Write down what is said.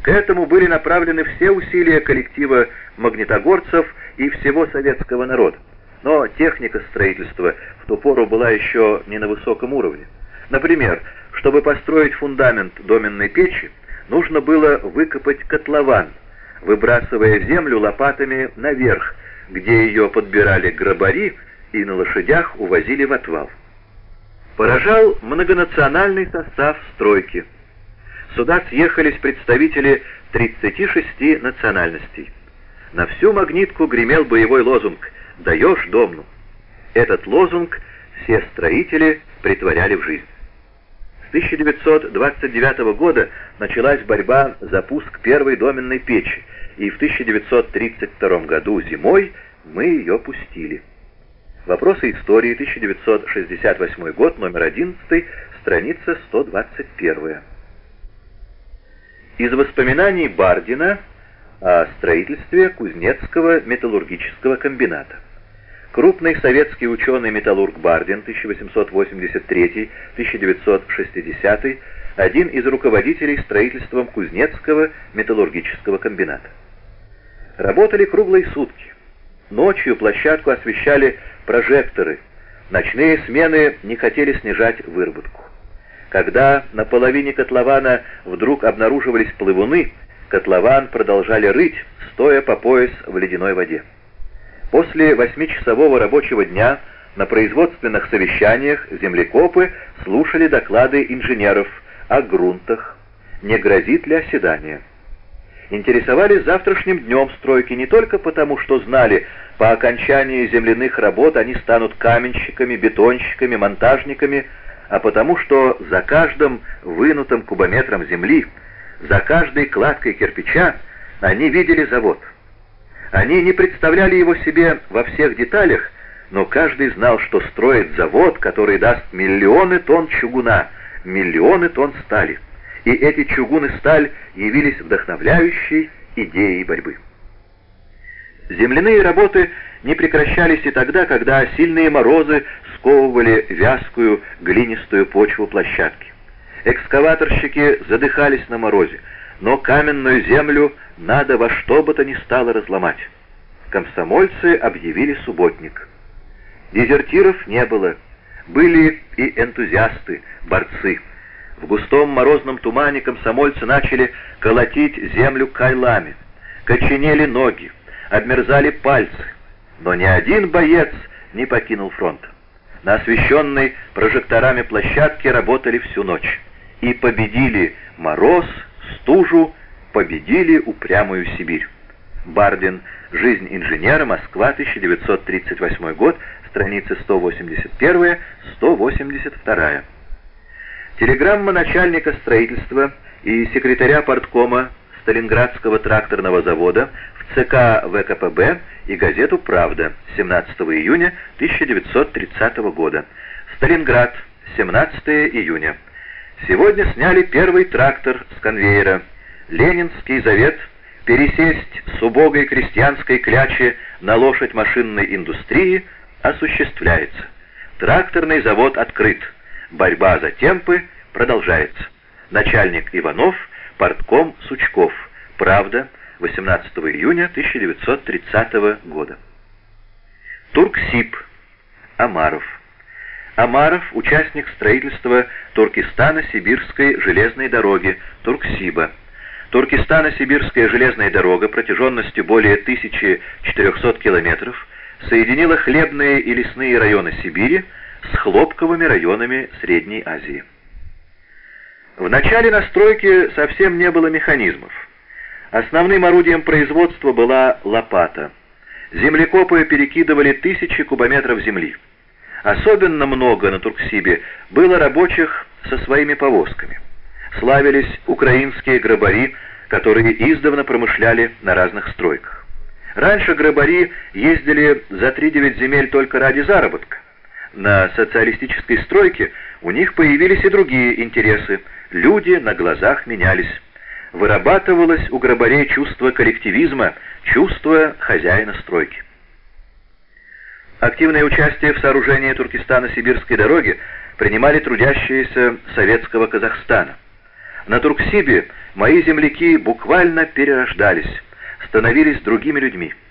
К этому были направлены все усилия коллектива магнитогорцев и всего советского народа. Но техника строительства в ту пору была еще не на высоком уровне. Например, чтобы построить фундамент доменной печи, нужно было выкопать котлован, выбрасывая землю лопатами наверх, где ее подбирали грабари и на лошадях увозили в отвал. Поражал многонациональный состав стройки. Сюда съехались представители 36 национальностей. На всю Магнитку гремел боевой лозунг «Даешь домну». Этот лозунг все строители претворяли в жизнь. С 1929 года началась борьба за пуск первой доменной печи, и в 1932 году зимой мы ее пустили. Вопросы истории, 1968 год, номер 11, страница 121. Из воспоминаний Бардина о строительстве Кузнецкого металлургического комбината. Крупный советский ученый-металлург Бардин, 1883-1960, один из руководителей строительством Кузнецкого металлургического комбината. Работали круглые сутки. Ночью площадку освещали прожекторы. Ночные смены не хотели снижать выработку. Когда на половине котлована вдруг обнаруживались плывуны, котлован продолжали рыть, стоя по пояс в ледяной воде. После 8-часового рабочего дня на производственных совещаниях землекопы слушали доклады инженеров о грунтах, не грозит ли оседание. Интересовались завтрашним днем стройки не только потому, что знали, по окончании земляных работ они станут каменщиками, бетонщиками, монтажниками, а потому что за каждым вынутым кубометром земли, за каждой кладкой кирпича они видели завод. Они не представляли его себе во всех деталях, но каждый знал, что строит завод, который даст миллионы тонн чугуна, миллионы тонн стали. И эти чугун и сталь явились вдохновляющей идеей борьбы. Земляные работы не прекращались и тогда, когда сильные морозы сковывали вязкую глинистую почву площадки. Экскаваторщики задыхались на морозе, но каменную землю надо во что бы то ни стало разломать. Комсомольцы объявили субботник. Дезертиров не было. Были и энтузиасты, борцы. В густом морозном тумане комсомольцы начали колотить землю кайлами. Коченели ноги, обмерзали пальцы. Но ни один боец не покинул фронт. На освещенной прожекторами площадке работали всю ночь. И победили мороз, стужу, победили упрямую Сибирь. Бардин. Жизнь инженера. Москва, 1938 год. Страницы 181-182. Телеграмма начальника строительства и секретаря парткома Сталинградского тракторного завода в ЦК ВКПБ и газету «Правда» 17 июня 1930 года. Сталинград, 17 июня. Сегодня сняли первый трактор с конвейера. Ленинский завет пересесть с убогой крестьянской клячи на лошадь машинной индустрии осуществляется. Тракторный завод открыт. Борьба за темпы продолжается. Начальник Иванов, партком Сучков. Правда, 18 июня 1930 года. Турксиб. Амаров. Амаров – участник строительства Туркестано-Сибирской железной дороги, Турксиба. Туркестано-Сибирская железная дорога протяженностью более 1400 километров соединила хлебные и лесные районы Сибири с хлопковыми районами Средней Азии. В начале на стройке совсем не было механизмов. Основным орудием производства была лопата. Землекопы перекидывали тысячи кубометров земли. Особенно много на Турксибе было рабочих со своими повозками. Славились украинские грабари, которые издавна промышляли на разных стройках. Раньше грабари ездили за 3-9 земель только ради заработка. На социалистической стройке у них появились и другие интересы. Люди на глазах менялись. Вырабатывалось у грабарей чувство коллективизма, чувство хозяина стройки. Активное участие в сооружении Туркестано-Сибирской дороги принимали трудящиеся советского Казахстана. На Турксибе мои земляки буквально перерождались, становились другими людьми.